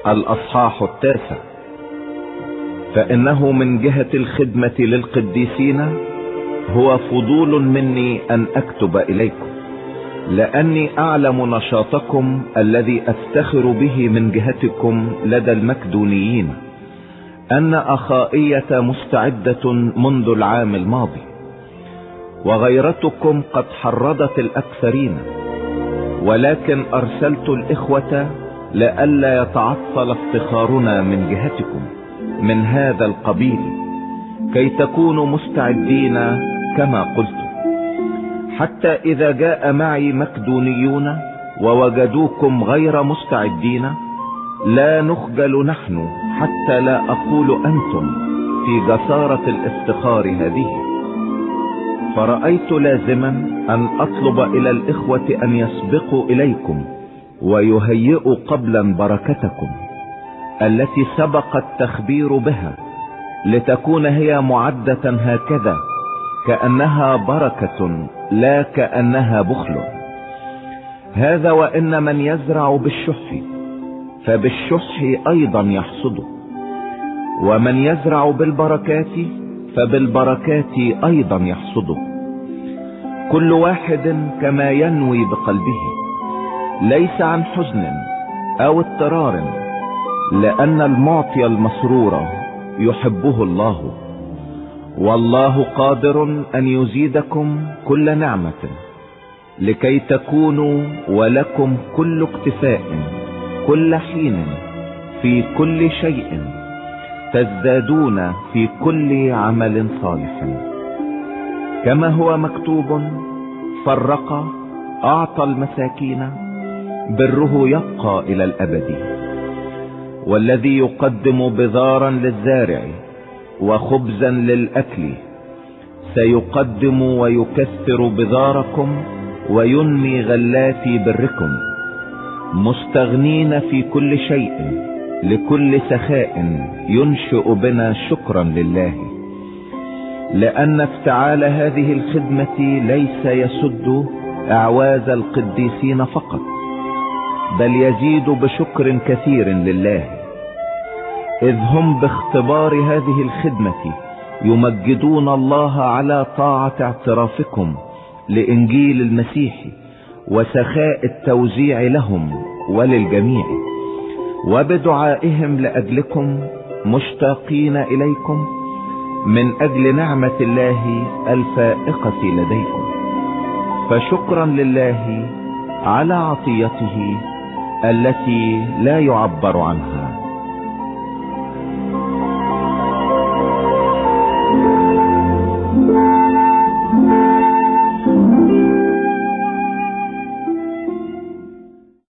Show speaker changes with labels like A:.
A: الأصحاح 9. فإنه من جهة الخدمة للقديسين هو فضول مني أن أكتب إليكم، لأني أعلم نشاطكم الذي أفتخر به من جهتكم لدى المكدونيين، أن أخائية مستعدة منذ العام الماضي، وغيرتكم قد حرضت الأكثرين، ولكن أرسلت الإخوة لئلا يتعطل افتخارنا من جهتكم من هذا القبيل، كي تكونوا مستعدين كما قلت، حتى إذا جاء معي مكدونيون ووجدوكم غير مستعدين لا نخجل نحن، حتى لا أقول أنتم في جسارة الافتخار هذه. فرأيت لازما أن أطلب إلى الإخوة أن يسبقوا إليكم ويهيئوا قبلا بركتكم التي سبق التخبير بها، لتكون هي معدة هكذا كأنها بركة لا كأنها بخل. هذا وإن من يزرع بالشح فبالشح أيضا يحصد، ومن يزرع بالبركات فبالبركات أيضا يحصد، كل واحد كما ينوي بقلبه، ليس عن حزن أو اضطرار، لأن المعطي المسرور يحبه الله، والله قادر أن يزيدكم كل نعمة، لكي تكونوا ولكم كل اكتفاء كل حين في كل شيء، تزدادون في كل عمل صالح، كما هو مكتوب: فرق، أعطى المساكين، بره يبقى إلى الأبد. والذي يقدم بذارا للزارع وخبزا للأكل سيقدم ويكثر بذاركم وينمي غلات بركم، مستغنين في كل شيء لكل سخاء ينشئ بنا شكرا لله، لأن افتعال هذه الخدمة ليس يسد أعواز القديسين فقط، بل يزيد بشكر كثير لله، إذ هم باختبار هذه الخدمة يمجدون الله على طاعة اعترافكم لإنجيل المسيح وسخاء التوزيع لهم وللجميع، وبدعائهم لأجلكم مشتاقين إليكم من أجل نعمة الله الفائقة لديكم. فشكرا لله على عطيته التي لا يعبر عنها.